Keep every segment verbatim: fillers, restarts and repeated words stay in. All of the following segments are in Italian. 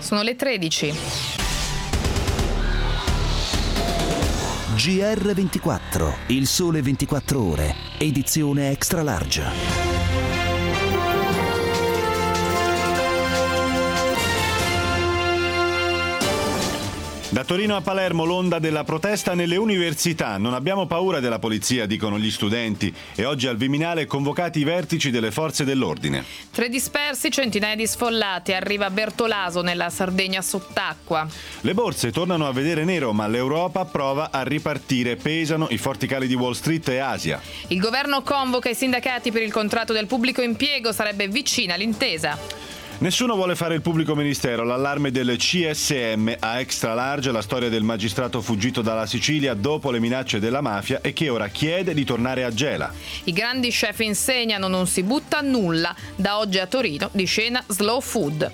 Sono le tredici. G R ventiquattro, il sole ventiquattro ore, edizione extra large. Da Torino a Palermo l'onda della protesta nelle università. Non abbiamo paura della polizia, dicono gli studenti. E oggi al Viminale convocati i vertici delle forze dell'ordine. Tre dispersi, centinaia di sfollati. Arriva Bertolaso nella Sardegna sott'acqua. Le borse tornano a vedere nero, ma l'Europa prova a ripartire. Pesano i forti cali di Wall Street e Asia. Il governo convoca i sindacati per il contratto del pubblico impiego. Sarebbe vicina l'intesa. Nessuno vuole fare il pubblico ministero, l'allarme del C S M a extra large, la storia del magistrato fuggito dalla Sicilia dopo le minacce della mafia e che ora chiede di tornare a Gela. I grandi chef insegnano, non si butta nulla. Da oggi a Torino di scena slow food.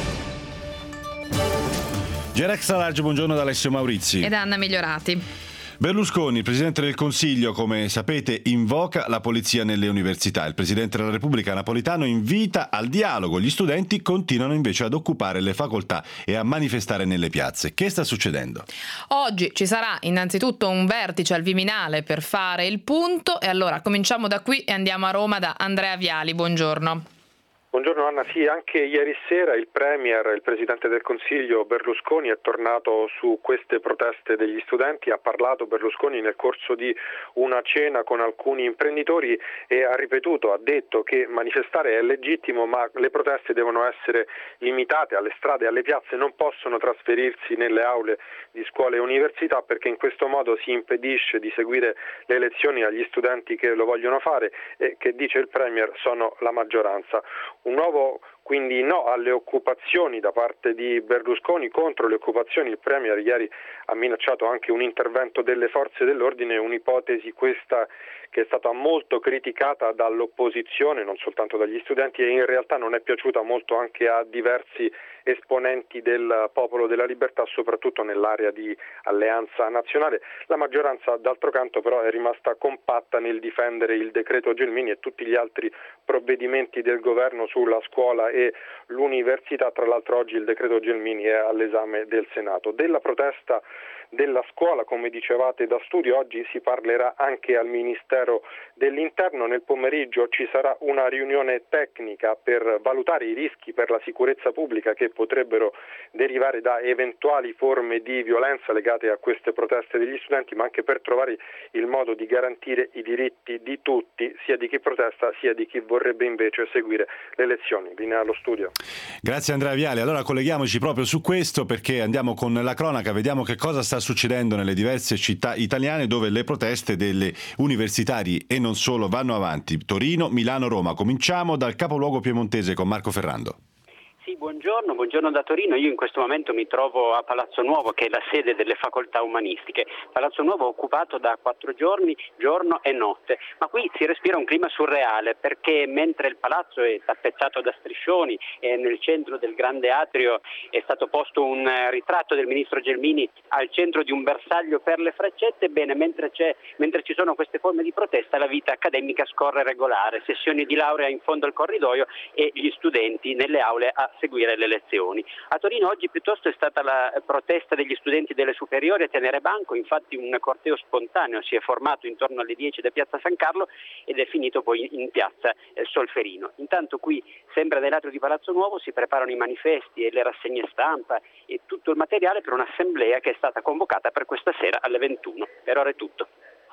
G R extra large, buongiorno da Alessio Maurizi. Ed Anna Migliorati. Berlusconi, il Presidente del Consiglio, come sapete, invoca la polizia nelle università. Il Presidente della Repubblica Napolitano invita al dialogo. Gli studenti continuano invece ad occupare le facoltà e a manifestare nelle piazze. Che sta succedendo? Oggi ci sarà innanzitutto un vertice al Viminale per fare il punto e allora cominciamo da qui e andiamo a Roma da Andrea Viali. Buongiorno. Buongiorno Anna, sì, anche ieri sera il Premier, il Presidente del Consiglio Berlusconi è tornato su queste proteste degli studenti, ha parlato Berlusconi nel corso di una cena con alcuni imprenditori e ha ripetuto, ha detto che manifestare è legittimo ma le proteste devono essere limitate alle strade e alle piazze, non possono trasferirsi nelle aule di scuole e università perché in questo modo si impedisce di seguire le lezioni agli studenti che lo vogliono fare e che, dice il Premier, sono la maggioranza. Un nuovo quindi no alle occupazioni da parte di Berlusconi. Contro le occupazioni il Premier ieri ha minacciato anche un intervento delle forze dell'ordine, un'ipotesi questa che è stata molto criticata dall'opposizione, non soltanto dagli studenti, e in realtà non è piaciuta molto anche a diversi esponenti del Popolo della Libertà, soprattutto nell'area di Alleanza Nazionale. La maggioranza, d'altro canto, però è rimasta compatta nel difendere il decreto Gelmini e tutti gli altri provvedimenti del governo sulla scuola e l'università. Tra l'altro oggi il decreto Gelmini è all'esame del Senato. Della protesta della scuola, come dicevate da studio, oggi si parlerà anche al Ministero dell'Interno. Nel pomeriggio ci sarà una riunione tecnica per valutare i rischi per la sicurezza pubblica che potrebbero derivare da eventuali forme di violenza legate a queste proteste degli studenti, ma anche per trovare il modo di garantire i diritti di tutti, sia di chi protesta sia di chi vorrebbe invece seguire le lezioni. Linea allo studio. Grazie Andrea Viali. Allora colleghiamoci proprio su questo perché andiamo con la cronaca, vediamo che cosa sta succedendo nelle diverse città italiane dove le proteste delle universitari e non solo vanno avanti. Torino, Milano, Roma. Cominciamo dal capoluogo piemontese con Marco Ferrando. Sì, buongiorno, buongiorno da Torino. Io in questo momento mi trovo a Palazzo Nuovo, che è la sede delle facoltà umanistiche. Palazzo Nuovo occupato da quattro giorni, giorno e notte, ma qui si respira un clima surreale perché mentre il palazzo è tappezzato da striscioni e nel centro del grande atrio è stato posto un ritratto del ministro Gelmini al centro di un bersaglio per le freccette, bene, mentre, c'è, mentre ci sono queste forme di protesta la vita accademica scorre regolare, sessioni di laurea in fondo al corridoio e gli studenti nelle aule a seguire le lezioni. A Torino oggi piuttosto è stata la protesta degli studenti delle superiori a tenere banco, infatti un corteo spontaneo si è formato intorno alle dieci da Piazza San Carlo ed è finito poi in Piazza Solferino. Intanto qui, sempre dall'atrio di Palazzo Nuovo, si preparano i manifesti e le rassegne stampa e tutto il materiale per un'assemblea che è stata convocata per questa sera alle ventuno. Per ora è tutto.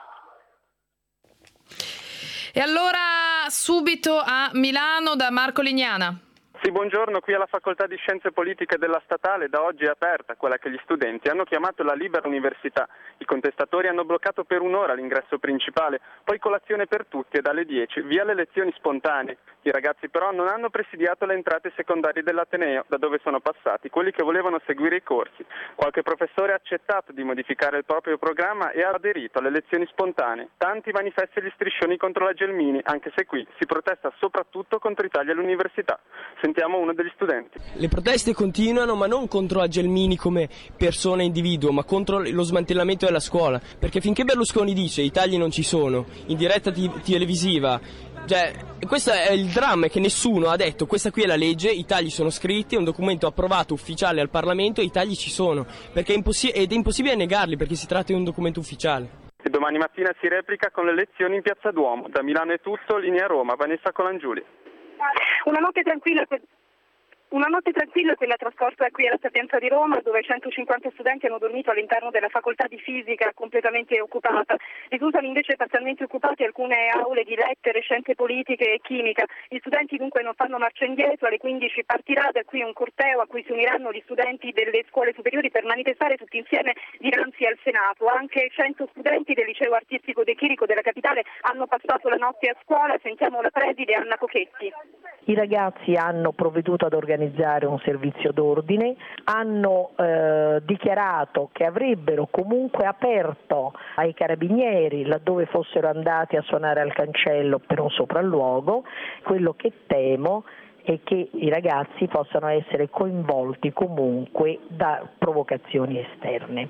E allora subito a Milano da Marco Lignana. Sì, buongiorno, qui alla Facoltà di Scienze Politiche della Statale da oggi è aperta quella che gli studenti hanno chiamato la libera università. I contestatori hanno bloccato per un'ora l'ingresso principale, poi colazione per tutti e dalle dieci via le lezioni spontanee. I ragazzi però non hanno presidiato le entrate secondarie dell'Ateneo, da dove sono passati quelli che volevano seguire i corsi. Qualche professore ha accettato di modificare il proprio programma e ha aderito alle lezioni spontanee. Tanti manifesti e gli striscioni contro la Gelmini, anche se qui si protesta soprattutto contro i tagli all'università. Sentiamo uno degli studenti. Le proteste continuano, ma non contro la Gelmini come persona e individuo, ma contro lo smantellamento della scuola, perché finché Berlusconi dice i tagli non ci sono, in diretta t- televisiva Cioè, questo è il dramma, è che nessuno ha detto questa qui è la legge, i tagli sono scritti, è un documento approvato ufficiale al Parlamento e i tagli ci sono, perché è impossi- ed è impossibile negarli perché si tratta di un documento ufficiale. E domani mattina si replica con le lezioni in Piazza Duomo. Da Milano è tutto, linea Roma, Vanessa Colangiuli. Una notte tranquilla. Una notte tranquilla quella trascorsa qui alla Sapienza di Roma, dove centocinquanta studenti hanno dormito all'interno della facoltà di fisica completamente occupata. Risultano invece parzialmente occupate alcune aule di lettere, scienze politiche e chimica. Gli studenti dunque non fanno marcia indietro, alle quindici partirà da qui un corteo a cui si uniranno gli studenti delle scuole superiori per manifestare tutti insieme dinanzi al Senato. Anche cento studenti del liceo artistico De Chirico della capitale hanno passato la notte a scuola. Sentiamo la preside Anna Cochetti. I ragazzi hanno provveduto ad organizzare un servizio d'ordine, hanno eh, dichiarato che avrebbero comunque aperto ai carabinieri laddove fossero andati a suonare al cancello per un sopralluogo. Quello che temo è che i ragazzi possano essere coinvolti comunque da provocazioni esterne.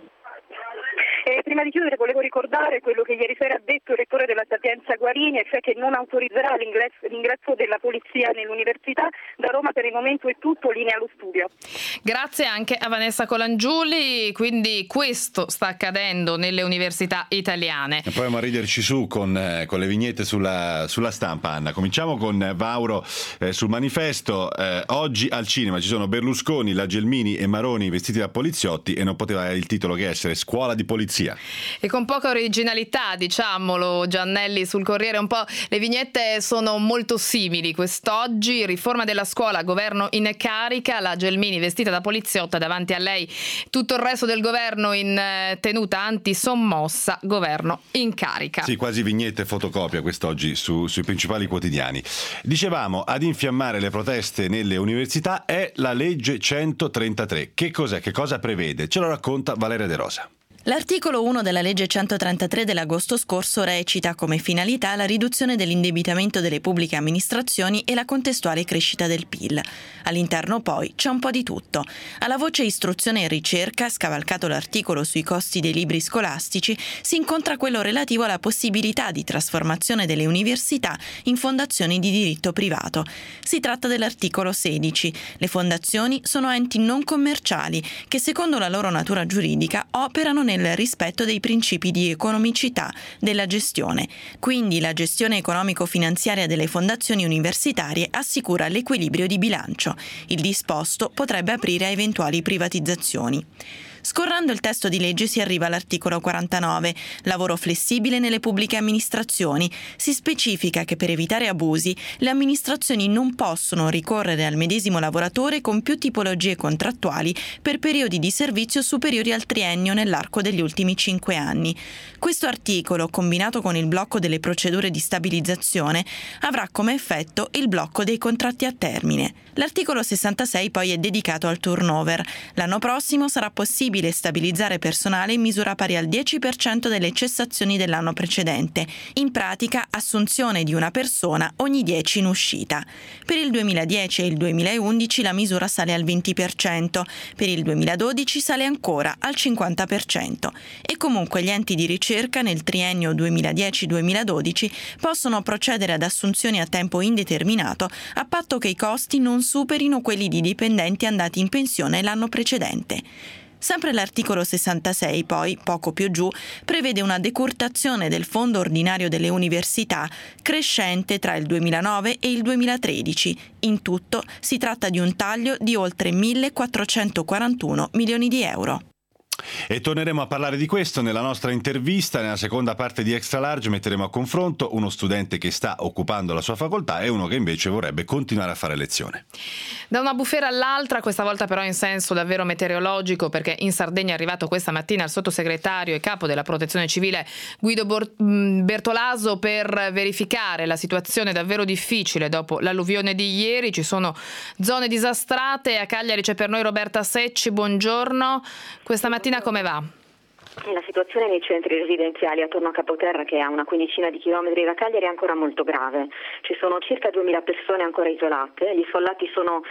E prima di chiudere volevo ricordare quello che ieri sera ha detto il rettore della Sapienza Guarini, e cioè che non autorizzerà l'ingresso, l'ingresso della polizia nell'università. Da Roma per il momento è tutto, linea allo studio. Grazie anche a Vanessa Colangiuli. Quindi questo sta accadendo nelle università italiane. E proviamo a riderci su con, eh, con le vignette sulla, sulla stampa, Anna. Cominciamo con Vauro eh, sul Manifesto. Eh, oggi al cinema ci sono Berlusconi, la Gelmini e Maroni vestiti da poliziotti e non poteva il titolo che essere Scuola di Polizia. E con poca originalità, diciamolo, Giannelli sul Corriere, un po' le vignette sono molto simili. Quest'oggi, riforma della scuola, governo in carica, la Gelmini vestita da poliziotta, davanti a lei tutto il resto del governo in tenuta antisommossa, governo in carica. Sì, quasi vignette fotocopia quest'oggi su, sui principali quotidiani. Dicevamo, ad infiammare le proteste nelle università è la legge centotrentatré. Che cos'è? Che cosa prevede? Ce lo racconta Valeria De Rosa. L'articolo uno della legge centotrentatré dell'agosto scorso recita come finalità la riduzione dell'indebitamento delle pubbliche amministrazioni e la contestuale crescita del P I L. All'interno poi c'è un po' di tutto. Alla voce istruzione e ricerca, scavalcato l'articolo sui costi dei libri scolastici, si incontra quello relativo alla possibilità di trasformazione delle università in fondazioni di diritto privato. Si tratta dell'articolo sedici. Le fondazioni sono enti non commerciali che secondo la loro natura giuridica operano nel nel rispetto dei principi di economicità della gestione. Quindi la gestione economico-finanziaria delle fondazioni universitarie assicura l'equilibrio di bilancio. Il disposto potrebbe aprire a eventuali privatizzazioni. Scorrendo il testo di legge si arriva all'articolo quarantanove, lavoro flessibile nelle pubbliche amministrazioni. Si specifica che per evitare abusi le amministrazioni non possono ricorrere al medesimo lavoratore con più tipologie contrattuali per periodi di servizio superiori al triennio nell'arco degli ultimi cinque anni. Questo articolo, combinato con il blocco delle procedure di stabilizzazione, avrà come effetto il blocco dei contratti a termine. L'articolo sessantasei poi è dedicato al turnover. L'anno prossimo sarà possibile stabilizzare personale in misura pari al dieci per cento delle cessazioni dell'anno precedente. In pratica, assunzione di una persona ogni dieci in uscita. Per il duemiladieci e il duemilaundici la misura sale al venti per cento, per il duemiladodici sale ancora al cinquanta per cento. E comunque gli enti di ricerca nel triennio duemiladieci duemiladodici possono procedere ad assunzioni a tempo indeterminato a patto che i costi non superino quelli di dipendenti andati in pensione l'anno precedente. Sempre l'articolo sessantasei, poi, poco più giù, prevede una decurtazione del fondo ordinario delle università crescente tra il duemilanove e il duemilatredici. In tutto si tratta di un taglio di oltre millequattrocentoquarantuno milioni di euro. E torneremo a parlare di questo nella nostra intervista. Nella seconda parte di Extra Large metteremo a confronto uno studente che sta occupando la sua facoltà e uno che invece vorrebbe continuare a fare lezione. Da una bufera all'altra, questa volta però in senso davvero meteorologico, perché in Sardegna è arrivato questa mattina il sottosegretario e capo della Protezione Civile Guido Bertolaso per verificare la situazione davvero difficile dopo l'alluvione di ieri. Ci sono zone disastrate. A Cagliari c'è per noi Roberta Secci, buongiorno. Questa mattina come va? La situazione nei centri residenziali attorno a Capoterra, che è a una quindicina di chilometri da Cagliari, è ancora molto grave. Ci sono circa duemila persone ancora isolate, gli sfollati sono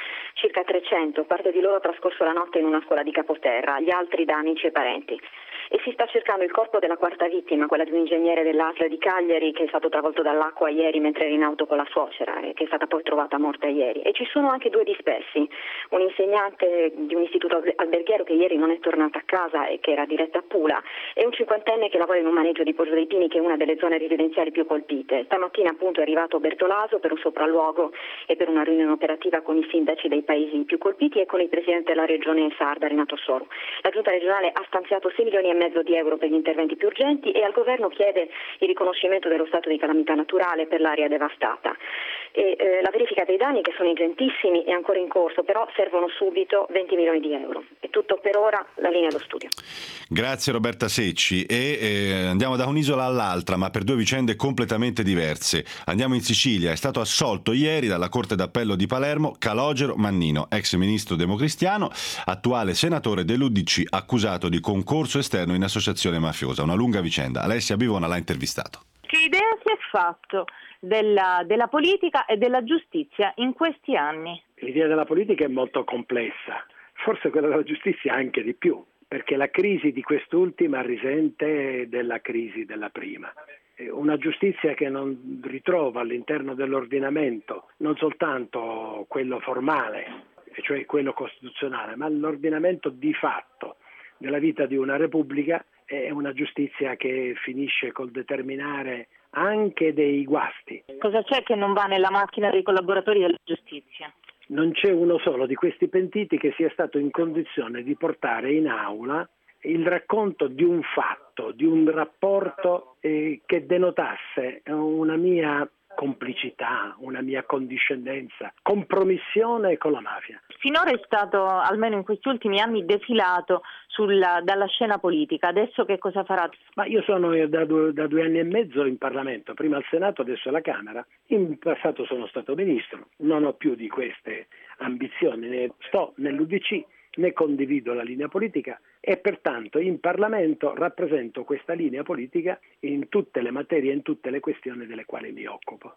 circa trecento, parte di loro ha trascorso la notte in una scuola di Capoterra, gli altri da amici e parenti. E si sta cercando il corpo della quarta vittima, quella di un ingegnere dell'A S L di Cagliari che è stato travolto dall'acqua ieri mentre era in auto con la suocera e che è stata poi trovata morta ieri. E ci sono anche due dispersi, un insegnante di un istituto alberghiero che ieri non è tornato a casa e che era diretto a Pula e un cinquantenne che lavora in un maneggio di Poggio dei Pini, che è una delle zone residenziali più colpite. Stamattina appunto è arrivato Bertolaso per un sopralluogo e per una riunione operativa con i sindaci dei paesi più colpiti e con il presidente della regione sarda Renato Soro. La giunta regionale ha stanziato sei milioni e mezzo di euro per gli interventi più urgenti e al governo chiede il riconoscimento dello stato di calamità naturale per l'area devastata. E, eh, la verifica dei danni, che sono ingentissimi, è ancora in corso, però servono subito venti milioni di euro. È tutto per ora, la linea allo studio. Grazie Roberta Secci. E eh, andiamo da un'isola all'altra, ma per due vicende completamente diverse. Andiamo in Sicilia. È stato assolto ieri dalla Corte d'Appello di Palermo Calogero Mannino, ex ministro democristiano, attuale senatore dell'U D C, accusato di concorso esterno in associazione mafiosa. Una lunga vicenda. Alessia Bivona l'ha intervistato. Che idea si è fatto della, della politica e della giustizia in questi anni? L'idea della politica è molto complessa, forse quella della giustizia anche di più, perché la crisi di quest'ultima risente della crisi della prima. Una giustizia che non ritrova all'interno dell'ordinamento non soltanto quello formale, cioè quello costituzionale, ma l'ordinamento di fatto della vita di una repubblica, è una giustizia che finisce col determinare anche dei guasti. Cosa c'è che non va nella macchina dei collaboratori della giustizia? Non c'è uno solo di questi pentiti che sia stato in condizione di portare in aula il racconto di un fatto, di un rapporto eh, che denotasse una mia complicità, una mia condiscendenza, compromissione con la mafia. Finora è stato, almeno in questi ultimi anni, defilato sulla, dalla scena politica. Adesso che cosa farà? Ma io sono da due, da due anni e mezzo in Parlamento, prima al Senato, adesso alla Camera. In passato sono stato ministro, non ho più di queste ambizioni, ne sto nell'U D C, ne condivido la linea politica e pertanto in Parlamento rappresento questa linea politica in tutte le materie e in tutte le questioni delle quali mi occupo.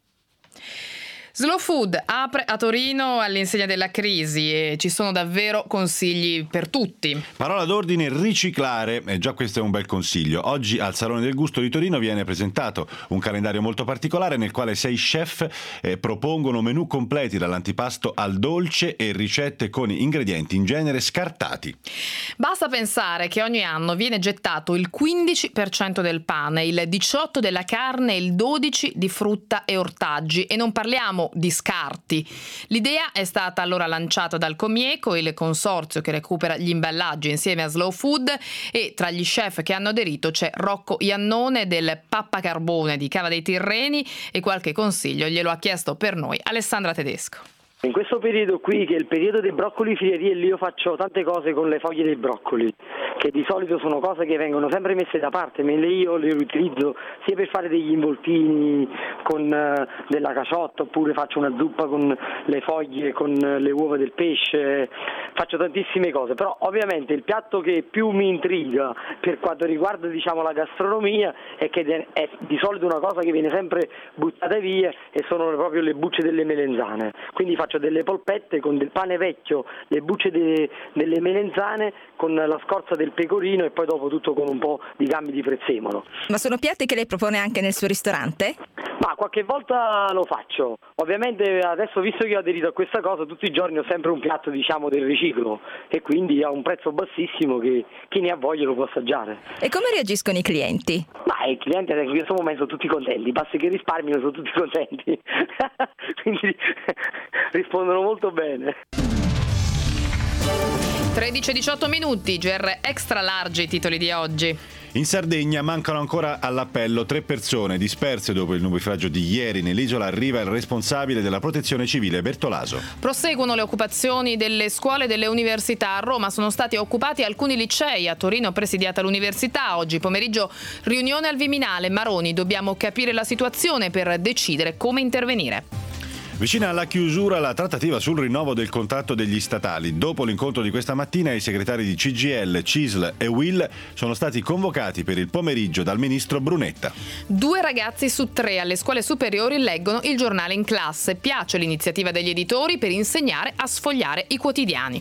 Slow Food apre a Torino all'insegna della crisi e ci sono davvero consigli per tutti. Parola d'ordine: riciclare, e già questo è un bel consiglio. Oggi al Salone del Gusto di Torino viene presentato un calendario molto particolare nel quale sei chef eh, propongono menù completi dall'antipasto al dolce e ricette con ingredienti in genere scartati. Basta pensare che ogni anno viene gettato il quindici per cento del pane, il diciotto per cento della carne e il dodici per cento di frutta e ortaggi, e non parliamo di scarti. L'idea è stata allora lanciata dal Comieco, il consorzio che recupera gli imballaggi insieme a Slow Food, e tra gli chef che hanno aderito c'è Rocco Iannone del Pappacarbone di Cava dei Tirreni, e qualche consiglio glielo ha chiesto per noi Alessandra Tedesco. In questo periodo qui, che è il periodo dei broccoli friarielli, io faccio tante cose con le foglie dei broccoli, che di solito sono cose che vengono sempre messe da parte, ma io le utilizzo sia per fare degli involtini con uh, della caciotta, oppure faccio una zuppa con le foglie, con le uova del pesce, faccio tantissime cose. Però ovviamente il piatto che più mi intriga per quanto riguarda, diciamo, la gastronomia è che è di solito una cosa che viene sempre buttata via, e sono proprio le bucce delle melenzane. Quindi faccio delle polpette con del pane vecchio, le bucce de, delle melenzane con la scorza del pecorino, e poi dopo tutto con un po' di gambi di prezzemolo. Ma sono piatti che lei propone anche nel suo ristorante? Ma qualche volta lo faccio. Ovviamente adesso, visto che ho aderito a questa cosa, tutti i giorni ho sempre un piatto, diciamo, del riciclo, e quindi a un prezzo bassissimo che chi ne ha voglia lo può assaggiare. E come reagiscono i clienti? Ma i clienti in questo momento sono tutti contenti, basta che risparmiano, sono tutti contenti. Quindi rispondono molto bene. tredici e diciotto minuti, G R extra large i titoli di oggi. In Sardegna mancano ancora all'appello tre persone disperse dopo il nubifragio di ieri. Nell'isola arriva il responsabile della protezione civile Bertolaso. Proseguono le occupazioni delle scuole e delle università. A Roma sono stati occupati alcuni licei, a Torino presidiata l'università. Oggi pomeriggio riunione al Viminale. Maroni: dobbiamo capire la situazione per decidere come intervenire. Vicina alla chiusura la trattativa sul rinnovo del contratto degli statali. Dopo l'incontro di questa mattina i segretari di C G I L, C I S L e U I L sono stati convocati per il pomeriggio dal ministro Brunetta. Due ragazzi su tre alle scuole superiori leggono il giornale in classe. Piace l'iniziativa degli editori per insegnare a sfogliare i quotidiani.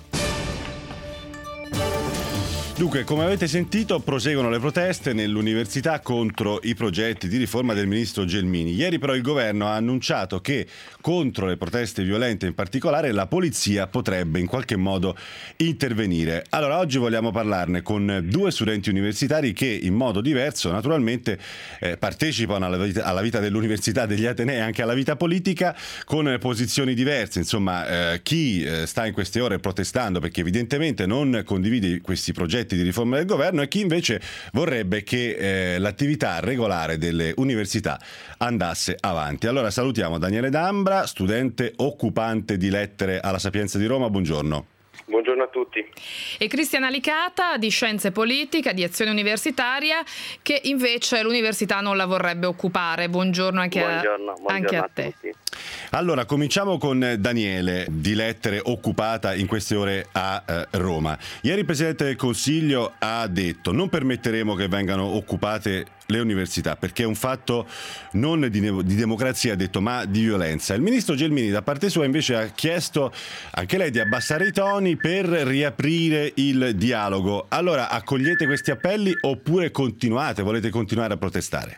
Dunque, come avete sentito, proseguono le proteste nell'università contro i progetti di riforma del ministro Gelmini. Ieri però il governo ha annunciato che contro le proteste violente in particolare la polizia potrebbe in qualche modo intervenire. Allora oggi vogliamo parlarne con due studenti universitari che in modo diverso naturalmente eh, partecipano alla vita, alla vita dell'università, degli atenei, anche alla vita politica con posizioni diverse. Insomma, eh, chi eh, sta in queste ore protestando perché evidentemente non condivide questi progetti di riforma del governo e chi invece vorrebbe che eh, l'attività regolare delle università andasse avanti. Allora salutiamo Daniele D'Ambra, studente occupante di lettere alla Sapienza di Roma. Buongiorno. Buongiorno a tutti. E Cristiana Licata di Scienze Politica, di Azione Universitaria, che invece l'università non la vorrebbe occupare. Buongiorno anche, buongiorno, a, buongiorno anche a, a te. Tutti. Allora, cominciamo con Daniele, di lettere, occupata in queste ore a eh, Roma. Ieri il Presidente del Consiglio ha detto: non permetteremo che vengano occupate le università, perché è un fatto non di, ne- di democrazia, ha detto, ma di violenza. Il ministro Gelmini da parte sua invece ha chiesto anche lei di abbassare i toni per riaprire il dialogo. Allora, accogliete questi appelli oppure continuate, volete continuare a protestare?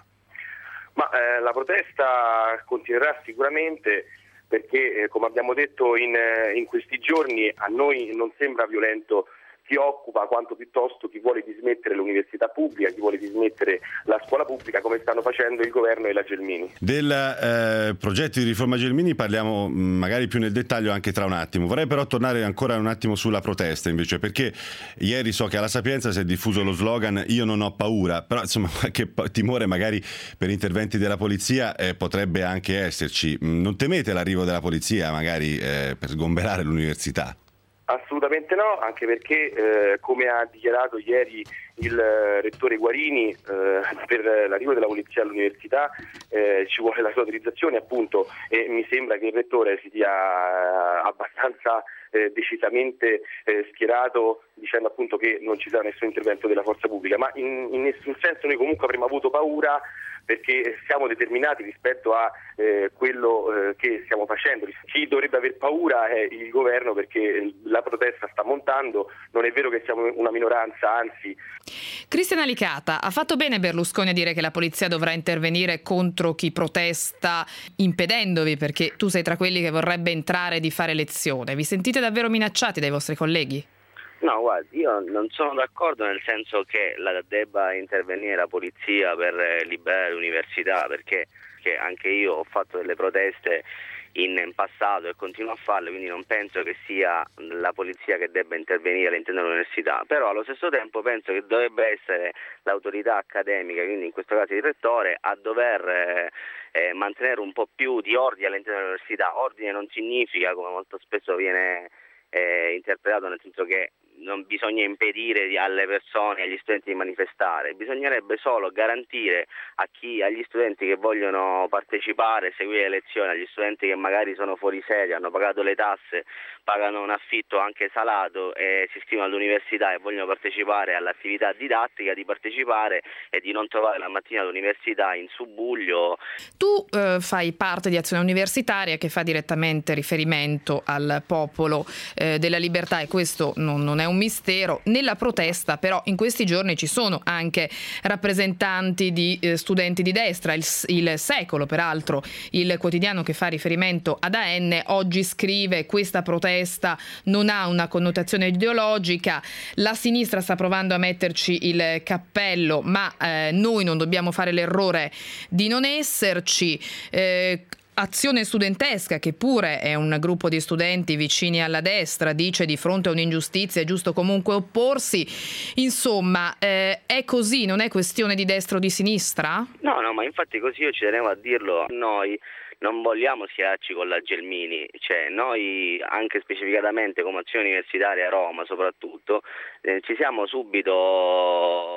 Ma eh, la protesta continuerà sicuramente perché, eh, come abbiamo detto in, eh, in questi giorni, a noi non sembra violento chi occupa, quanto piuttosto chi vuole dismettere l'università pubblica, chi vuole dismettere la scuola pubblica, come stanno facendo il governo e la Gelmini. Del eh, progetto di riforma Gelmini parliamo mh, magari più nel dettaglio anche tra un attimo. Vorrei però tornare ancora un attimo sulla protesta invece, perché ieri so che alla Sapienza si è diffuso lo slogan "io non ho paura", però insomma qualche timore magari per interventi della polizia eh, potrebbe anche esserci. Non temete l'arrivo della polizia magari eh, per sgomberare l'università? Assolutamente no, anche perché eh, come ha dichiarato ieri il eh, rettore Guarini, eh, per l'arrivo della polizia all'università eh, ci vuole la sua autorizzazione, appunto, e mi sembra che il rettore si sia eh, abbastanza eh, decisamente eh, schierato dicendo appunto che non ci sarà nessun intervento della forza pubblica, ma in, in nessun senso noi comunque avremmo avuto paura, perché siamo determinati rispetto a eh, quello eh, che stiamo facendo. Chi dovrebbe aver paura è il governo, perché la protesta sta montando, non è vero che siamo una minoranza, anzi. Cristiana Licata, ha fatto bene Berlusconi a dire che la polizia dovrà intervenire contro chi protesta impedendovi, perché tu sei tra quelli che vorrebbe entrare di fare lezione. Vi sentite davvero minacciati dai vostri colleghi? No, guardi, io non sono d'accordo nel senso che la debba intervenire la polizia per liberare l'università, perché che anche io ho fatto delle proteste in passato e continuo a farle, quindi non penso che sia la polizia che debba intervenire all'interno dell'università, però allo stesso tempo penso che dovrebbe essere l'autorità accademica, quindi in questo caso il rettore, a dover eh, eh, mantenere un po' più di ordine all'interno dell'università. Ordine non significa, come molto spesso viene eh, interpretato, nel senso che non bisogna impedire alle persone, agli studenti di manifestare, bisognerebbe solo garantire a chi, agli studenti che vogliono partecipare, seguire le lezioni, agli studenti che magari sono fuori sede, hanno pagato le tasse, pagano un affitto anche salato e si iscrivono all'università e vogliono partecipare all'attività didattica, di partecipare e di non trovare la mattina all'università in subbuglio. Tu eh, fai parte di Azione Universitaria che fa direttamente riferimento al popolo eh, della libertà, e questo non, non è un mistero. Nella protesta però in questi giorni ci sono anche rappresentanti di eh, studenti di destra. Il, il Secolo, peraltro il quotidiano che fa riferimento ad A N, oggi scrive: questa protesta non ha una connotazione ideologica, la sinistra sta provando a metterci il cappello, ma eh, noi non dobbiamo fare l'errore di non esserci. eh, Azione Studentesca, che pure è un gruppo di studenti vicini alla destra, dice: di fronte a un'ingiustizia è giusto comunque opporsi. Insomma, eh, è così, non è questione di destra o di sinistra? No, no, ma infatti così io ci tenevo a dirlo. Noi non vogliamo schierarci con la Gelmini, cioè noi anche specificatamente come Azione Universitaria a Roma soprattutto eh, ci siamo subito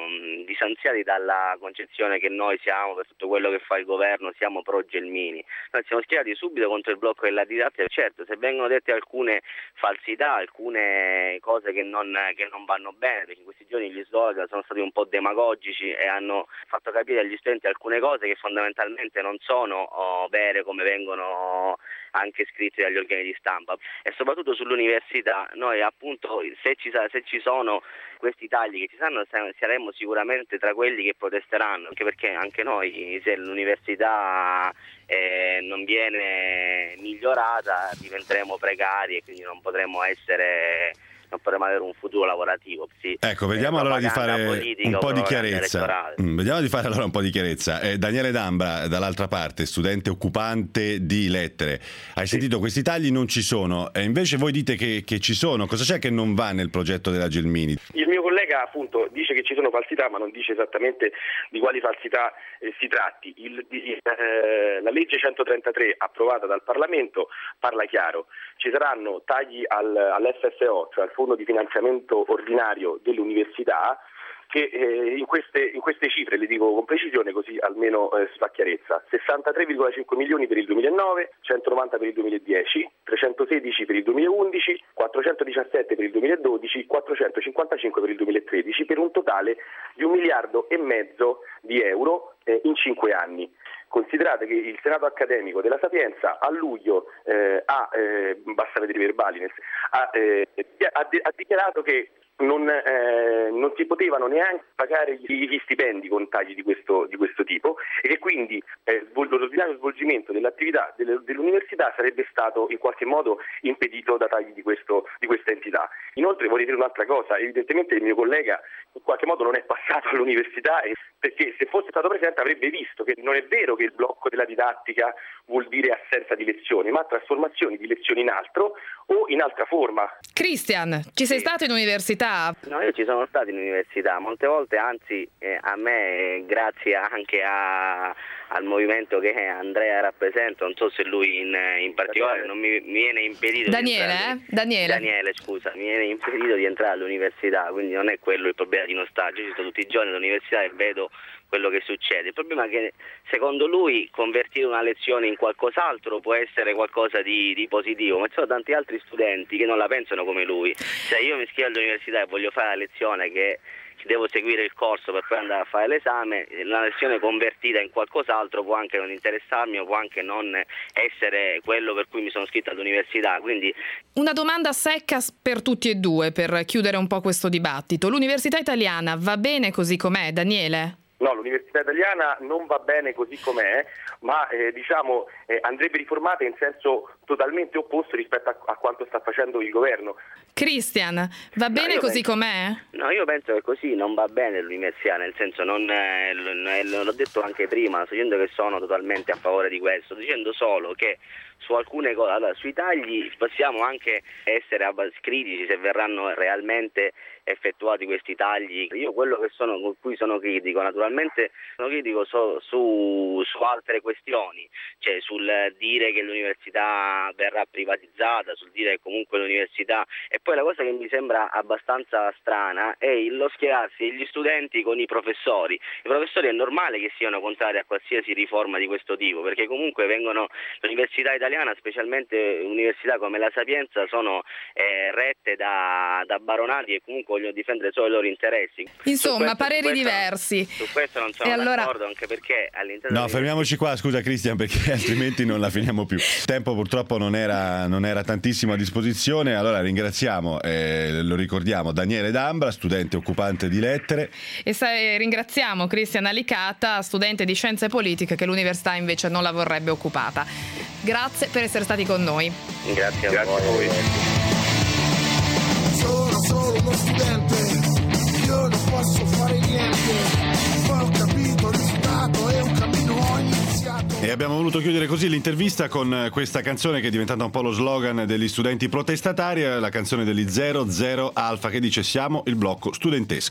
mh, distanziati dalla concezione che noi siamo, per tutto quello che fa il governo, siamo pro Gelmini. Noi siamo schierati subito contro il blocco della didattica. Certo, se vengono dette alcune falsità, alcune cose che non, che non vanno bene, perché in questi giorni gli slogan sono stati un po' demagogici e hanno fatto capire agli studenti alcune cose che fondamentalmente non sono oh, vere come vengono anche scritte dagli organi di stampa. E soprattutto sull'università, noi appunto se ci, se ci sono questi tagli che ci saranno, saremo sicuramente tra quelli che protesteranno, anche perché anche noi, se l'università eh, non viene migliorata, diventeremo precari e quindi non potremo essere non potremo avere un futuro lavorativo. Sì, ecco, vediamo allora di fare un po' di chiarezza. Mm, vediamo di fare allora un po' di chiarezza. Eh, Daniele D'Ambra, dall'altra parte, studente occupante di lettere. Hai sì. sentito questi tagli non ci sono, e invece voi dite che, che ci sono. Cosa c'è che non va nel progetto della Gelmini? Il mio collega appunto dice che ci sono falsità, ma non dice esattamente di quali falsità eh, si tratti. Il, il, eh, la legge centotrentatré approvata dal Parlamento parla chiaro. Ci saranno tagli al, all'F S O, cioè al Fondo di finanziamento ordinario dell'università, che eh, in, queste, in queste cifre, le dico con precisione così almeno eh, si fa chiarezza: sessantatré virgola cinque milioni per il duemilanove, centonovanta per il duemiladieci, trecentosedici per il duemilaundici, quattrocentodiciassette per il duemiladodici, quattrocentocinquantacinque per il duemilatredici, per un totale di un miliardo e mezzo di euro eh, in cinque anni. Considerate che il Senato accademico della Sapienza a luglio eh, ha, eh, basta vedere i verbali, ha, eh, ha, ha dichiarato che non, eh, non si potevano neanche pagare gli, gli stipendi con tagli di questo, di questo tipo, e che quindi eh, l'ordinario svolgimento dell'attività delle, dell'università sarebbe stato in qualche modo impedito da tagli di, questo, di questa entità. Inoltre vorrei dire un'altra cosa: evidentemente il mio collega in qualche modo non è passato all'università, perché se fosse stato presente avrebbe visto che non è vero che il blocco della didattica vuol dire assenza di lezioni, ma trasformazioni di lezioni in altro o in altra forma. Cristian, ci sei sì. stato in università? No, io ci sono stato in università molte volte, anzi eh, a me eh, grazie anche a, al movimento che Andrea rappresenta, non so se lui in, in particolare, non mi, mi viene impedito Daniele, di entrare, eh? Daniele. Daniele, scusa, mi viene impedito di entrare all'università, quindi non è quello il problema di nostalgia. Io sto tutti i giorni all'università e vedo quello che succede. Il problema è che secondo lui convertire una lezione in qualcos'altro può essere qualcosa di, di positivo, ma ci sono tanti altri studenti che non la pensano come lui. Se io mi iscrivo all'università e voglio fare la lezione che devo seguire il corso per poi andare a fare l'esame, la lezione convertita in qualcos'altro può anche non interessarmi o può anche non essere quello per cui mi sono iscritto all'università. Quindi una domanda secca per tutti e due per chiudere un po' questo dibattito: l'università italiana va bene così com'è, Daniele? No, l'università italiana non va bene così com'è, ma eh, diciamo eh, andrebbe riformata in senso totalmente opposto rispetto a, a quanto sta facendo il governo. Cristian, va bene no, così penso, com'è? No, io penso che così non va bene l'università, nel senso, non eh, l'ho detto anche prima, sto dicendo che sono totalmente a favore di questo, sto dicendo solo che su alcune cose, allora, sui tagli possiamo anche essere critici se verranno realmente effettuati questi tagli. Io quello che sono, con cui sono critico, naturalmente sono critico so, su, su altre questioni, cioè sul dire che l'università verrà privatizzata, sul dire che comunque l'università, e poi la cosa che mi sembra abbastanza strana è lo schierarsi gli studenti con i professori. I professori è normale che siano contrari a qualsiasi riforma di questo tipo, perché comunque vengono, l'università italiana, specialmente università come la Sapienza, sono eh, rette da, da baronati e comunque vogliono difendere solo i loro interessi. Insomma, questo, pareri su questo, diversi. Su questo non sono e d'accordo, allora... anche perché all'interno No, fermiamoci qua, scusa Cristian, perché altrimenti non la finiamo più. Il tempo purtroppo non era, non era tantissimo a disposizione, allora ringraziamo, eh, lo ricordiamo, Daniele D'Ambra, studente occupante di lettere. E se, ringraziamo Cristian Alicata, studente di scienze politiche, che l'università invece non la vorrebbe occupata. Grazie per essere stati con noi. Grazie a Grazie voi. A voi. Sono solo uno studente, io non posso fare niente. Ho capito il risultato e un cammino ho iniziato. E abbiamo voluto chiudere così l'intervista con questa canzone che è diventata un po' lo slogan degli studenti protestatari, la canzone degli zero zero Alfa, che dice: siamo il blocco studentesco.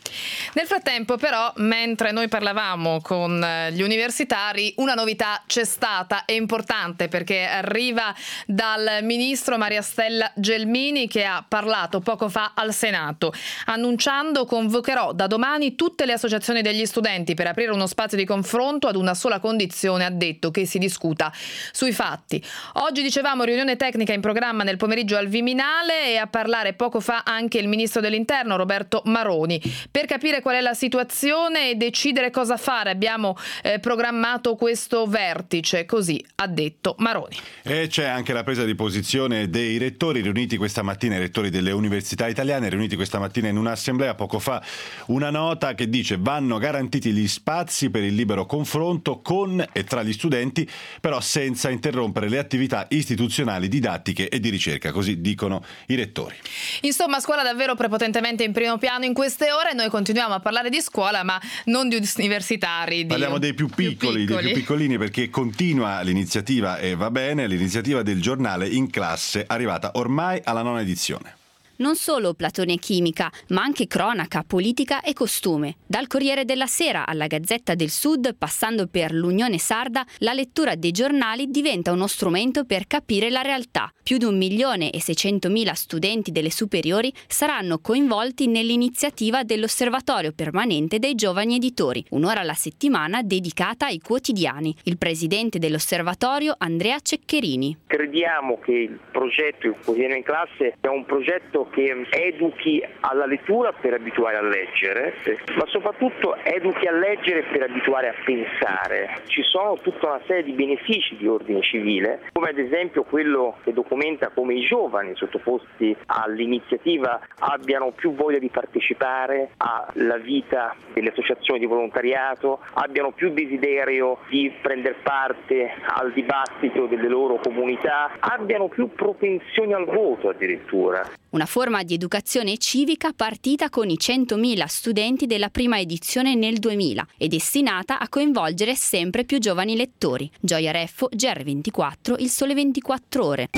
Nel frattempo però, mentre noi parlavamo con gli universitari, una novità c'è stata, è importante perché arriva dal ministro Maria Stella Gelmini, che ha parlato poco fa al Senato annunciando: convocherò da domani tutte le associazioni degli studenti per aprire uno spazio di confronto ad una sola condizione, ha detto, che si discuta sui fatti. Oggi, dicevamo, riunione tecnica in programma nel pomeriggio al Viminale, e a parlare poco fa anche il ministro dell'Interno Roberto Maroni. Per capire qual è la situazione e decidere cosa fare abbiamo eh, programmato questo vertice, così ha detto Maroni. E c'è anche la presa di posizione dei rettori riuniti questa mattina, i rettori delle università italiane riuniti questa mattina in un'assemblea. Poco fa una nota che dice: vanno garantiti gli spazi per il libero confronto con e tra gli studenti, però senza interrompere le attività istituzionali, didattiche e di ricerca, così dicono i rettori. Insomma, scuola davvero prepotentemente in primo piano in queste ore. Noi continuiamo a parlare di scuola, ma non di universitari. Di Parliamo dei più piccoli, più piccoli, dei più piccolini, perché continua l'iniziativa, e va bene, l'iniziativa del giornale in classe, arrivata ormai alla nona edizione. Non solo Platone e chimica, ma anche cronaca, politica e costume. Dal Corriere della Sera alla Gazzetta del Sud, passando per l'Unione Sarda, la lettura dei giornali diventa uno strumento per capire la realtà. Più di un milione e seicentomila studenti delle superiori saranno coinvolti nell'iniziativa dell'Osservatorio Permanente dei Giovani Editori, un'ora alla settimana dedicata ai quotidiani. Il presidente dell'Osservatorio, Andrea Ceccherini. Crediamo che il progetto Il Quotidiano in Classe è un progetto che educhi alla lettura per abituare a leggere, ma soprattutto educhi a leggere per abituare a pensare. Ci sono tutta una serie di benefici di ordine civile, come ad esempio quello che documenta come i giovani sottoposti all'iniziativa abbiano più voglia di partecipare alla vita delle associazioni di volontariato, abbiano più desiderio di prendere parte al dibattito delle loro comunità, abbiano più propensioni al voto addirittura. Una forma di educazione civica partita con i centomila studenti della prima edizione nel duemila e destinata a coinvolgere sempre più giovani lettori. Gioia Reffo, G R ventiquattro, Il Sole ventiquattro Ore.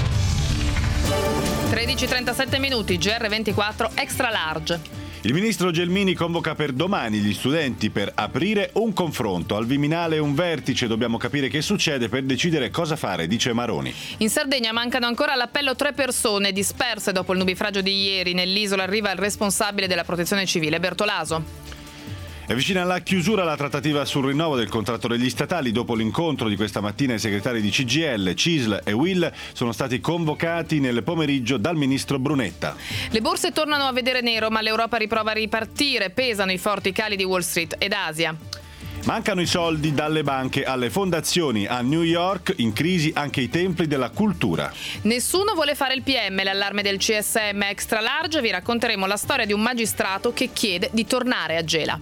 tredici e trentasette minuti, G R ventiquattro Extra Large. Il ministro Gelmini convoca per domani gli studenti per aprire un confronto. Al Viminale un vertice, dobbiamo capire che succede per decidere cosa fare, dice Maroni. In Sardegna mancano ancora all'appello tre persone disperse dopo il nubifragio di ieri. Nell'isola arriva il responsabile della protezione civile, Bertolaso. È vicina alla chiusura la trattativa sul rinnovo del contratto degli statali. Dopo l'incontro di questa mattina i segretari di C G I L, C I S L e U I L sono stati convocati nel pomeriggio dal ministro Brunetta. Le borse tornano a vedere nero, ma l'Europa riprova a ripartire. Pesano i forti cali di Wall Street ed Asia. Mancano i soldi dalle banche alle fondazioni. A New York in crisi anche i templi della cultura. Nessuno vuole fare il P M, l'allarme del C S M Extra Large. Vi racconteremo la storia di un magistrato che chiede di tornare a Gela.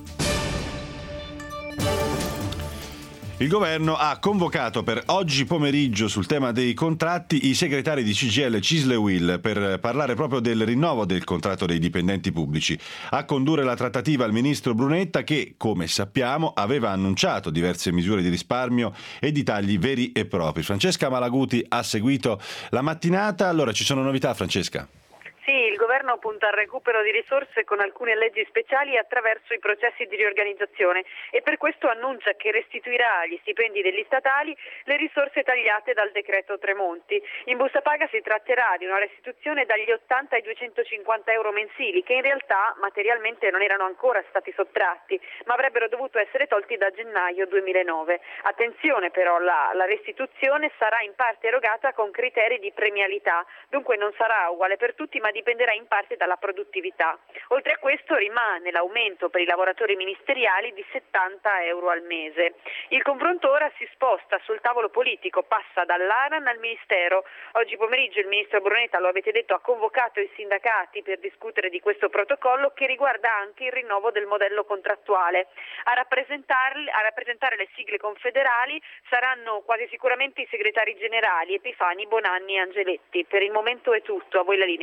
Il governo ha convocato per oggi pomeriggio sul tema dei contratti i segretari di C G I L, C I S L e U I L per parlare proprio del rinnovo del contratto dei dipendenti pubblici. A condurre la trattativa il ministro Brunetta che, come sappiamo, aveva annunciato diverse misure di risparmio e di tagli veri e propri. Francesca Malaguti ha seguito la mattinata. Allora, ci sono novità, Francesca? Sì, il governo punta al recupero di risorse con alcune leggi speciali attraverso i processi di riorganizzazione e per questo annuncia che restituirà agli stipendi degli statali le risorse tagliate dal decreto Tremonti. In busta paga si tratterà di una restituzione dagli ottanta ai duecentocinquanta euro mensili che in realtà materialmente non erano ancora stati sottratti ma avrebbero dovuto essere tolti da gennaio duemilanove. Attenzione però, la, la restituzione sarà in parte erogata con criteri di premialità, dunque non sarà uguale per tutti ma dipenderà in parte dalla produttività. Oltre a questo rimane l'aumento per i lavoratori ministeriali di settanta euro al mese. Il confronto ora si sposta sul tavolo politico, passa dall'ARAN al Ministero. Oggi pomeriggio il ministro Brunetta, lo avete detto, ha convocato i sindacati per discutere di questo protocollo che riguarda anche il rinnovo del modello contrattuale. A rappresentarli, a rappresentare le sigle confederali saranno quasi sicuramente i segretari generali Epifani, Bonanni e Angeletti. Per il momento è tutto, a voi la linea.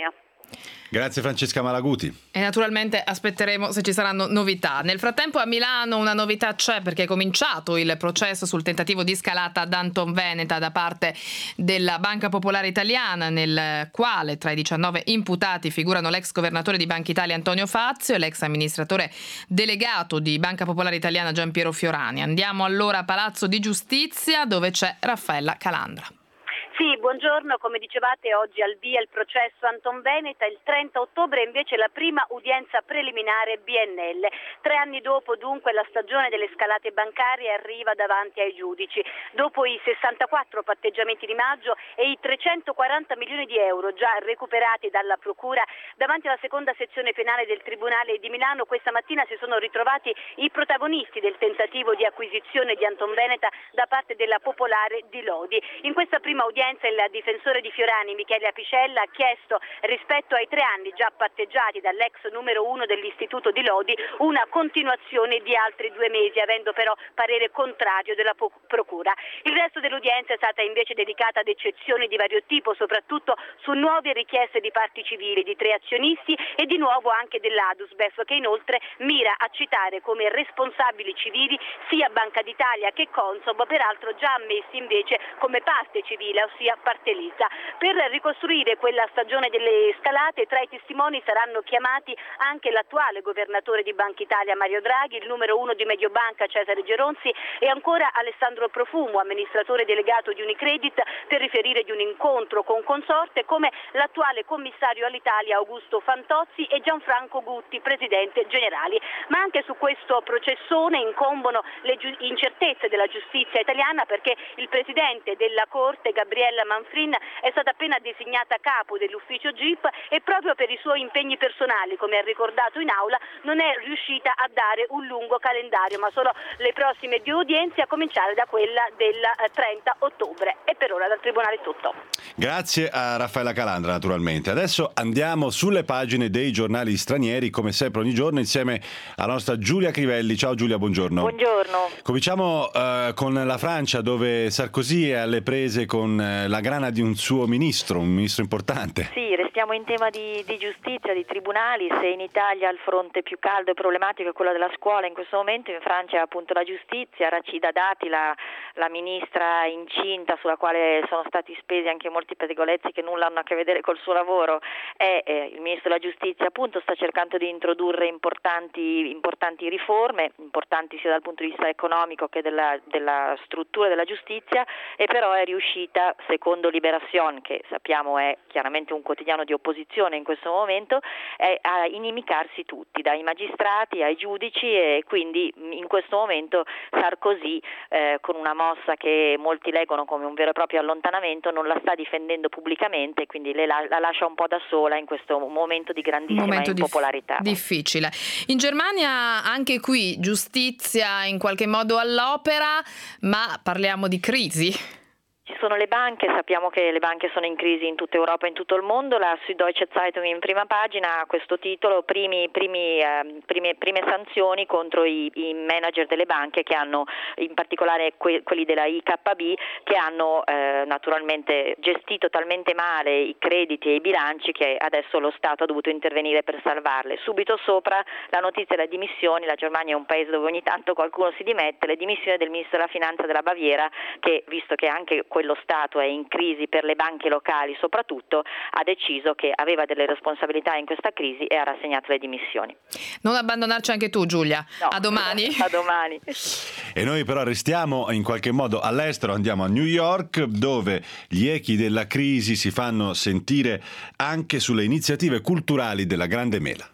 Grazie Francesca Malaguti. E naturalmente aspetteremo se ci saranno novità. Nel frattempo a Milano una novità c'è, perché è cominciato il processo sul tentativo di scalata ad Antonveneta da parte della Banca Popolare Italiana, nel quale tra i diciannove imputati figurano l'ex governatore di Banca Italia Antonio Fazio e l'ex amministratore delegato di Banca Popolare Italiana Giampiero Fiorani. Andiamo allora a Palazzo di Giustizia, dove c'è Raffaella Calandra. Sì, buongiorno, come dicevate oggi al via il processo Antonveneta, il trenta ottobre invece la prima udienza preliminare B N L. Tre anni dopo dunque la stagione delle scalate bancarie arriva davanti ai giudici. Dopo i sessantaquattro patteggiamenti di maggio e i trecentoquaranta milioni di euro già recuperati dalla procura, davanti alla seconda sezione penale del Tribunale di Milano questa mattina si sono ritrovati i protagonisti del tentativo di acquisizione di Antonveneta da parte della Popolare di Lodi. In questa prima udienza il difensore di Fiorani, Michele Apicella, ha chiesto, rispetto ai tre anni già patteggiati dall'ex numero uno dell'Istituto di Lodi, una continuazione di altri due mesi, avendo però parere contrario della Procura. Il resto dell'udienza è stata invece dedicata ad eccezioni di vario tipo, soprattutto su nuove richieste di parti civili, di tre azionisti e di nuovo anche dell'Adusbef, che inoltre mira a citare come responsabili civili sia Banca d'Italia che Consob, peraltro già ammessi invece come parte civile, ossia parte lesa. Per ricostruire quella stagione delle scalate, tra i testimoni saranno chiamati anche l'attuale governatore di Banca Italia Mario Draghi, il numero uno di Mediobanca Cesare Geronzi e ancora Alessandro Profumo, amministratore delegato di Unicredit, per riferire di un incontro con consorte, come l'attuale commissario all'Italia Augusto Fantozzi e Gianfranco Gutti, presidente generali. Ma anche su questo processone incombono le giu- incertezze della giustizia italiana, perché il presidente della Corte Gabriella Manfrin è stata appena designata capo dell'ufficio G I P e proprio per i suoi impegni personali, come ha ricordato in aula, non è riuscita a dare un lungo calendario, ma solo le prossime due udienze, a cominciare da quella del trenta ottobre. E per ora dal Tribunale è tutto. Grazie a Raffaella Calandra, naturalmente. Adesso andiamo sulle pagine dei giornali stranieri, come sempre ogni giorno, insieme alla nostra Giulia Crivelli. Ciao Giulia, buongiorno. Buongiorno. Cominciamo uh, con la Francia, dove Sarkozy è alle prese con uh, la grana di un suo ministro, un ministro importante. Sì, restiamo in tema di, di giustizia, di tribunali. Se in Italia il fronte più caldo e problematico è quello della scuola in questo momento, in Francia è appunto la giustizia. Rachida Dati, la, la ministra incinta sulla quale sono stati spesi anche molti pettegolezzi che nulla hanno a che vedere col suo lavoro, è eh, il ministro della giustizia, appunto sta cercando di introdurre importanti, importanti riforme, importanti sia dal punto di vista economico che della, della struttura della giustizia, e però è riuscita, secondo Libération, che sappiamo è chiaramente un quotidiano di opposizione in questo momento, è a inimicarsi tutti, dai magistrati ai giudici, e quindi in questo momento Sarkozy, eh, con una mossa che molti leggono come un vero e proprio allontanamento, non la sta difendendo pubblicamente, quindi le la, la lascia un po' da sola in questo momento di grandissima momento impopolarità. Dif- difficile. In Germania anche qui giustizia in qualche modo all'opera, ma parliamo di crisi. Ci sono le banche, sappiamo che le banche sono in crisi in tutta Europa e in tutto il mondo. La Süddeutsche Zeitung in prima pagina ha questo titolo: primi, primi, eh, prime, prime sanzioni contro i, i manager delle banche, che hanno, in particolare que, quelli della I K B, che hanno eh, naturalmente gestito talmente male i crediti e i bilanci che adesso lo Stato ha dovuto intervenire per salvarle. Subito sopra la notizia delle dimissioni. La Germania è un paese dove ogni tanto qualcuno si dimette. Le dimissioni del ministro della Finanza della Baviera, che visto che anche quello Stato è in crisi per le banche locali soprattutto, ha deciso che aveva delle responsabilità in questa crisi e ha rassegnato le dimissioni. Non abbandonarci anche tu, Giulia. No, a domani. A domani. E noi però restiamo in qualche modo all'estero, andiamo a New York, dove gli echi della crisi si fanno sentire anche sulle iniziative culturali della Grande Mela.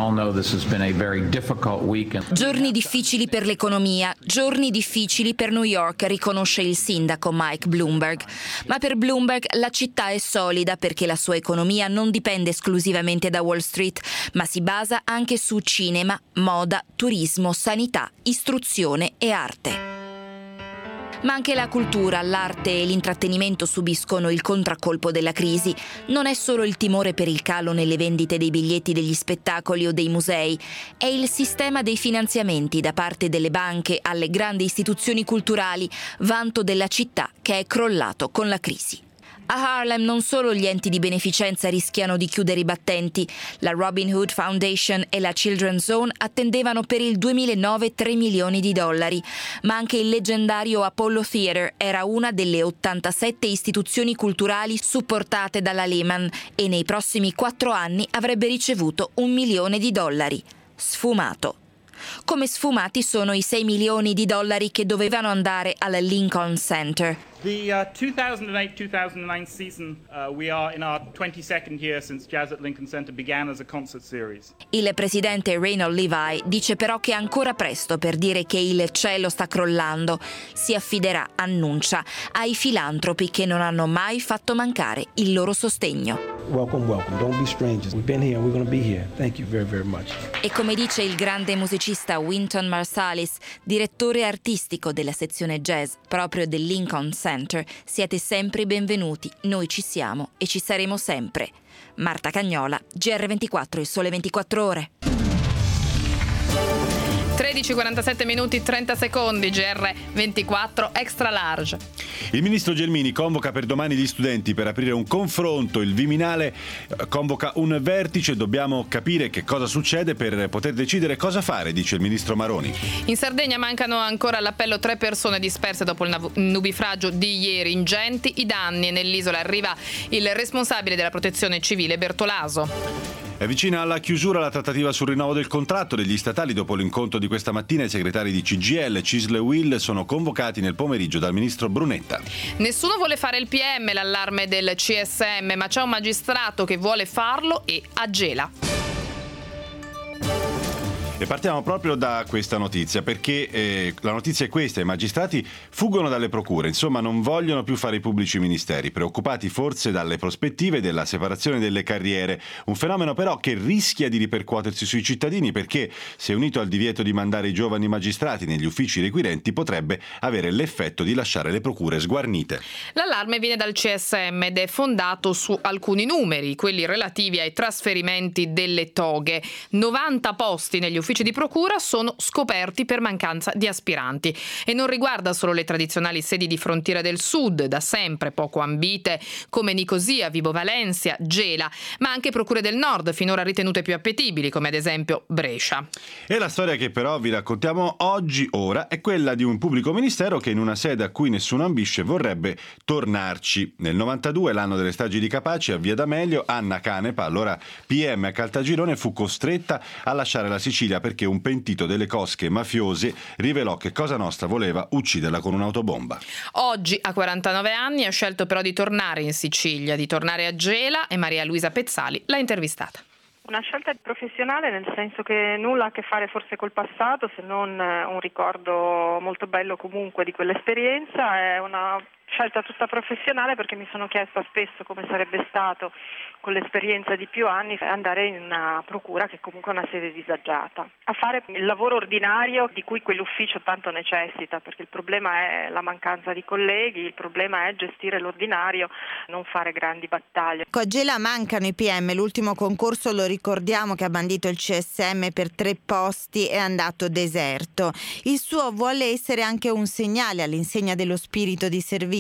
Giorni difficili per l'economia, giorni difficili per New York, riconosce il sindaco Mike Bloomberg. Ma per Bloomberg la città è solida perché la sua economia non dipende esclusivamente da Wall Street, ma si basa anche su cinema, moda, turismo, sanità, istruzione e arte. Ma anche la cultura, l'arte e l'intrattenimento subiscono il contraccolpo della crisi. Non è solo il timore per il calo nelle vendite dei biglietti degli spettacoli o dei musei, è il sistema dei finanziamenti da parte delle banche alle grandi istituzioni culturali, vanto della città, che è crollato con la crisi. A Harlem non solo gli enti di beneficenza rischiano di chiudere i battenti, la Robin Hood Foundation e la Children's Zone attendevano per il duemilanove tre milioni di dollari, ma anche il leggendario Apollo Theater era una delle ottantasette istituzioni culturali supportate dalla Lehman e nei prossimi quattro anni avrebbe ricevuto un milione di dollari. Sfumato. Come sfumati sono i sei milioni di dollari che dovevano andare al Lincoln Center. The uh, two thousand eight two thousand nine season, uh, we are in our twenty-second year since Jazz at Lincoln Center began as a concert series. Il presidente Reynold Levi dice però che è ancora presto per dire che il cielo sta crollando. Si affiderà, annuncia, ai filantropi che non hanno mai fatto mancare il loro sostegno. Welcome, welcome. Don't be strangers. We've been here and we're going to be here. Thank you very, very much. E come dice il grande musicista Wynton Marsalis, direttore artistico della sezione jazz proprio del Lincoln Center, siete sempre benvenuti, noi ci siamo e ci saremo sempre. Marta Cagnola, G R ventiquattro, il Sole ventiquattro Ore. tredici e quarantasette minuti trenta secondi, G R ventiquattro extra large. Il ministro Gelmini convoca per domani gli studenti per aprire un confronto. Il Viminale convoca un vertice. Dobbiamo capire che cosa succede per poter decidere cosa fare, dice il ministro Maroni. In Sardegna mancano ancora all'appello tre persone disperse dopo il nav- nubifragio di ieri. Ingenti i danni. Nell'isola arriva il responsabile della protezione civile Bertolaso. È vicina alla chiusura la trattativa sul rinnovo del contratto degli statali. Dopo l'incontro di questa mattina i segretari di C G I L, C I S L e U I L sono convocati nel pomeriggio dal ministro Brunetta. Nessuno vuole fare il P M, l'allarme del C S M, ma c'è un magistrato che vuole farlo e a Gela. E partiamo proprio da questa notizia, perché eh, la notizia è questa: i magistrati fuggono dalle procure, insomma non vogliono più fare i pubblici ministeri, preoccupati forse dalle prospettive della separazione delle carriere, un fenomeno però che rischia di ripercuotersi sui cittadini, perché se unito al divieto di mandare i giovani magistrati negli uffici requirenti potrebbe avere l'effetto di lasciare le procure sguarnite. L'allarme viene dal C S M ed è fondato su alcuni numeri, quelli relativi ai trasferimenti delle toghe. novanta posti negli uffici di procura sono scoperti per mancanza di aspiranti e non riguarda solo le tradizionali sedi di frontiera del sud, da sempre poco ambite, come Nicosia, Vibo Valentia, Gela, ma anche procure del nord finora ritenute più appetibili, come ad esempio Brescia. E la storia che però vi raccontiamo oggi, ora, è quella di un pubblico ministero che in una sede a cui nessuno ambisce vorrebbe tornarci. Nel novantadue, l'anno delle stragi di Capaci, a Via D'Amelio, Anna Canepa, allora P M a Caltagirone, fu costretta a lasciare la Sicilia perché un pentito delle cosche mafiose rivelò che Cosa Nostra voleva ucciderla con un'autobomba. Oggi, a quarantanove anni, ha scelto però di tornare in Sicilia, di tornare a Gela, e Maria Luisa Pezzali l'ha intervistata. Una scelta professionale, nel senso che nulla ha a che fare forse col passato, se non un ricordo molto bello comunque di quell'esperienza. È una scelta tutta professionale perché mi sono chiesta spesso come sarebbe stato, con l'esperienza di più anni, andare in una procura che comunque è una sede disagiata, a fare il lavoro ordinario di cui quell'ufficio tanto necessita, perché il problema è la mancanza di colleghi, il problema è gestire l'ordinario, non fare grandi battaglie. A Gela mancano i P M, l'ultimo concorso, lo ricordiamo, che ha bandito il C S M per tre posti, è andato deserto. Il suo vuole essere anche un segnale all'insegna dello spirito di servizio?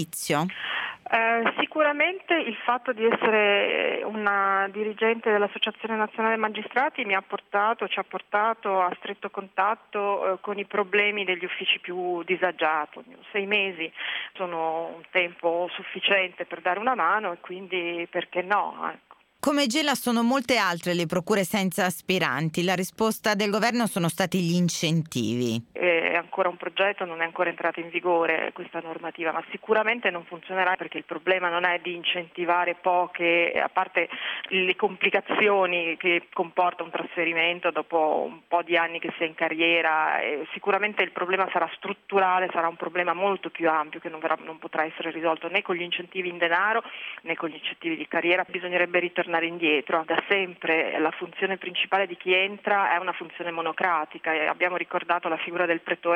Eh, sicuramente il fatto di essere una dirigente dell'Associazione Nazionale Magistrati mi ha portato, ci ha portato a stretto contatto eh, con i problemi degli uffici più disagiati. Sei mesi sono un tempo sufficiente per dare una mano e quindi perché no? Ecco. Come Gela sono molte altre le procure senza aspiranti. La risposta del governo sono stati gli incentivi. È ancora un progetto, non è ancora entrata in vigore questa normativa, ma sicuramente non funzionerà perché il problema non è di incentivare poche, a parte le complicazioni che comporta un trasferimento dopo un po' di anni che si è in carriera. E sicuramente il problema sarà strutturale, sarà un problema molto più ampio che non, verrà, non potrà essere risolto né con gli incentivi in denaro né con gli incentivi di carriera. Bisognerebbe ritornare indietro. Da sempre la funzione principale di chi entra è una funzione monocratica e abbiamo ricordato la figura del pretore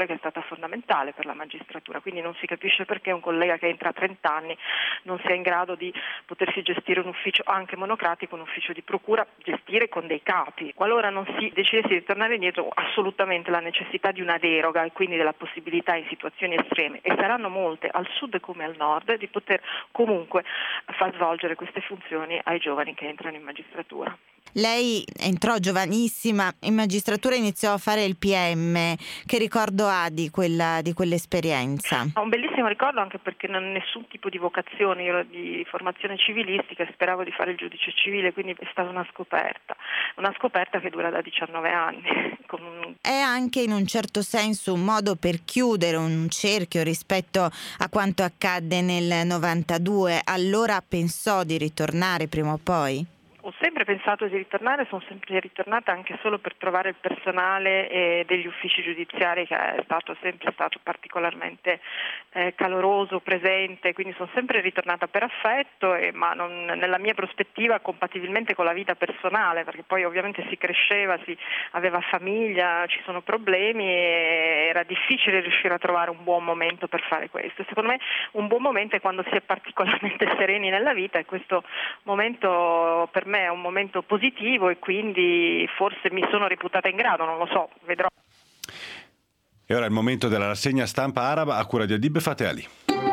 che è stata fondamentale per la magistratura, quindi non si capisce perché un collega che entra a trenta anni non sia in grado di potersi gestire un ufficio anche monocratico, un ufficio di procura, gestire con dei capi. Qualora non si decidesse di tornare indietro, assolutamente la necessità di una deroga e quindi della possibilità in situazioni estreme, e saranno molte al sud come al nord, di poter comunque far svolgere queste funzioni ai giovani che entrano in magistratura. Lei entrò giovanissima in magistratura e iniziò a fare il P M. Che ricordo ha di quella di quell'esperienza? Ho un bellissimo ricordo, anche perché non ho nessun tipo di vocazione, io ero di formazione civilistica e speravo di fare il giudice civile, quindi è stata una scoperta, una scoperta che dura da diciannove anni. Con un... È anche in un certo senso un modo per chiudere un cerchio rispetto a quanto accadde nel novantadue. Allora pensò di ritornare prima o poi? Ho sempre pensato di ritornare, sono sempre ritornata anche solo per trovare il personale eh, degli uffici giudiziari, che è stato sempre stato particolarmente eh, caloroso, presente, quindi sono sempre ritornata per affetto, e, ma non, nella mia prospettiva compatibilmente con la vita personale, perché poi ovviamente si cresceva, si aveva famiglia, ci sono problemi e era difficile riuscire a trovare un buon momento per fare questo. Secondo me un buon momento è quando si è particolarmente sereni nella vita, e questo momento per me è un momento positivo, e quindi forse mi sono reputata in grado, non lo so, vedrò. E ora è il momento della rassegna stampa araba a cura di Adib Fateh Ali.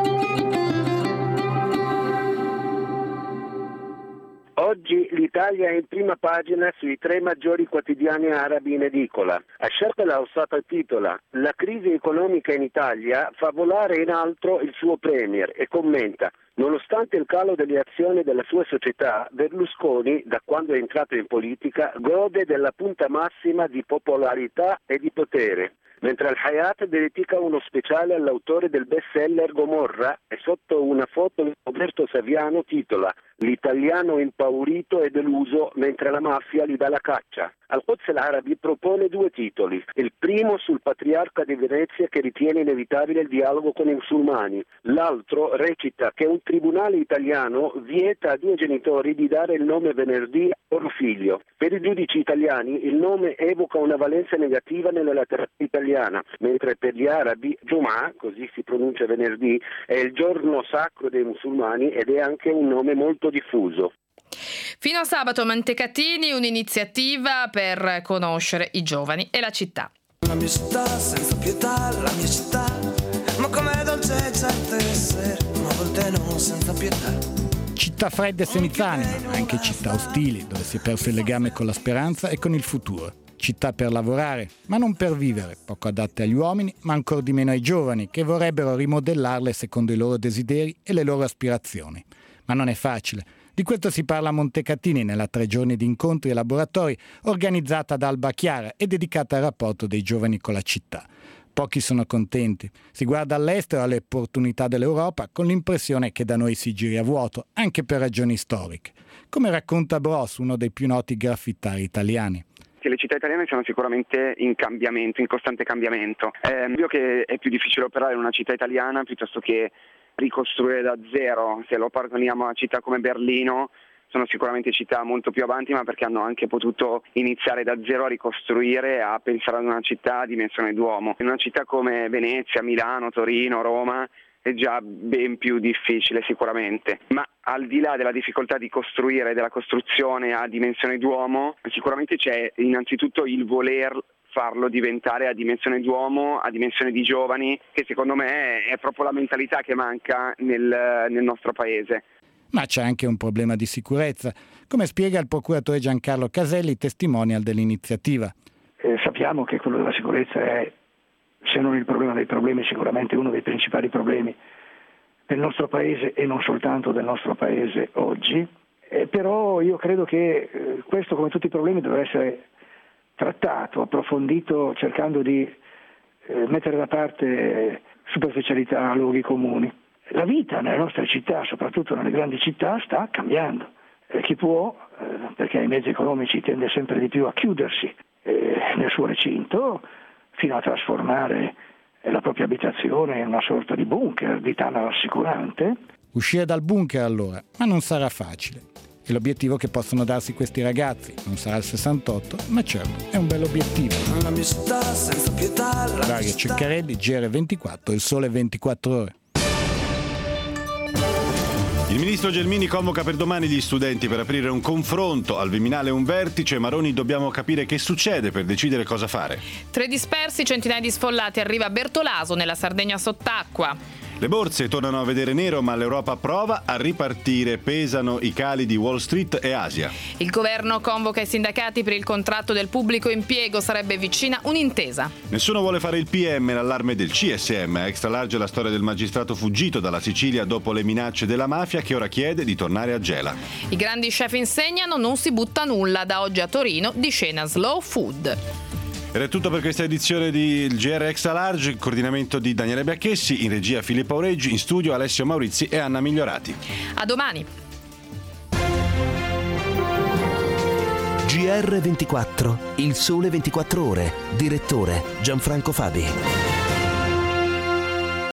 Oggi l'Italia è in prima pagina sui tre maggiori quotidiani arabi in edicola. Asharq al-Awsat titola: la crisi economica in Italia fa volare in alto il suo premier, e commenta: nonostante il calo delle azioni della sua società, Berlusconi, da quando è entrato in politica, gode della punta massima di popolarità e di potere. Mentre Al-Hayat dedica uno speciale all'autore del bestseller Gomorra, e sotto una foto di Roberto Saviano titola: l'italiano impaurito e deluso mentre la mafia gli dà la caccia. Al-Quds al-Arabi propone due titoli. Il primo sul patriarca di Venezia, che ritiene inevitabile il dialogo con i musulmani. L'altro recita che un tribunale italiano vieta a due genitori di dare il nome venerdì al loro figlio. Per i giudici italiani il nome evoca una valenza negativa nella letteratura italiana, mentre per gli arabi Jum'ah, così si pronuncia venerdì, è il giorno sacro dei musulmani ed è anche un nome molto diffuso. Fino a sabato Montecatini, un'iniziativa per conoscere i giovani e la città. La mia città senza pietà, la mia città, ma com'è dolce certe essere, ma a volte non senza pietà. Città fredde e senza anima, anche città ostili, dove si è perso il legame con la speranza e con il futuro. Città per lavorare, ma non per vivere, poco adatte agli uomini, ma ancor di meno ai giovani, che vorrebbero rimodellarle secondo i loro desideri e le loro aspirazioni. Ma non è facile. Di questo si parla a Montecatini nella tre giorni di incontri e laboratori organizzata da Alba Chiara e dedicata al rapporto dei giovani con la città. Pochi sono contenti. Si guarda all'estero alle opportunità dell'Europa con l'impressione che da noi si giri a vuoto, anche per ragioni storiche. Come racconta Bros, uno dei più noti graffitari italiani. Le città italiane sono sicuramente in cambiamento, in costante cambiamento. È ovvio che è più difficile operare in una città italiana piuttosto che ricostruire da zero. Se lo paragoniamo a città come Berlino, sono sicuramente città molto più avanti, ma perché hanno anche potuto iniziare da zero a ricostruire, a pensare ad una città a dimensione d'uomo. In una città come Venezia, Milano, Torino, Roma è già ben più difficile sicuramente, ma al di là della difficoltà di costruire, della costruzione a dimensione d'uomo, sicuramente c'è innanzitutto il voler farlo diventare a dimensione d'uomo, a dimensione di giovani, che secondo me è proprio la mentalità che manca nel, nel nostro paese. Ma c'è anche un problema di sicurezza, come spiega il procuratore Giancarlo Caselli, testimonial dell'iniziativa. Eh, sappiamo che quello della sicurezza è, se non il problema dei problemi, sicuramente uno dei principali problemi del nostro paese e non soltanto del nostro paese oggi, eh, però io credo che eh, questo, come tutti i problemi, dovrà essere trattato, approfondito, cercando di eh, mettere da parte superficialità, luoghi comuni. La vita nelle nostre città, soprattutto nelle grandi città, sta cambiando. Eh, chi può, eh, perché ai mezzi economici tende sempre di più a chiudersi eh, nel suo recinto, fino a trasformare eh, la propria abitazione in una sorta di bunker, di tana rassicurante. Uscire dal bunker allora, ma non sarà facile. È l'obiettivo che possono darsi questi ragazzi. Non sarà il sessantotto, ma certo è un bell'obiettivo. La mia città senza pietà, la Dario Ceccarelli, G R ventiquattro, Il Sole ventiquattro Ore. Il ministro Gelmini convoca per domani gli studenti per aprire un confronto. Al Viminale un vertice. Maroni, dobbiamo capire che succede per decidere cosa fare. Tre dispersi, centinaia di sfollati. Arriva Bertolaso nella Sardegna sott'acqua. Le borse tornano a vedere nero, ma l'Europa prova a ripartire. Pesano i cali di Wall Street e Asia. Il governo convoca i sindacati per il contratto del pubblico impiego. Sarebbe vicina un'intesa. Nessuno vuole fare il P M, l'allarme del C S M. A Extra Large la storia del magistrato fuggito dalla Sicilia dopo le minacce della mafia, che ora chiede di tornare a Gela. I grandi chef insegnano, non si butta nulla. Da oggi a Torino di scena Slow Food. Ed è tutto per questa edizione di G R Extra Large, il coordinamento di Daniele Biacchessi, in regia Filippo Aureggi, in studio Alessio Maurizi e Anna Migliorati. A domani. G R ventiquattro, Il Sole ventiquattro Ore, direttore Gianfranco Fabi.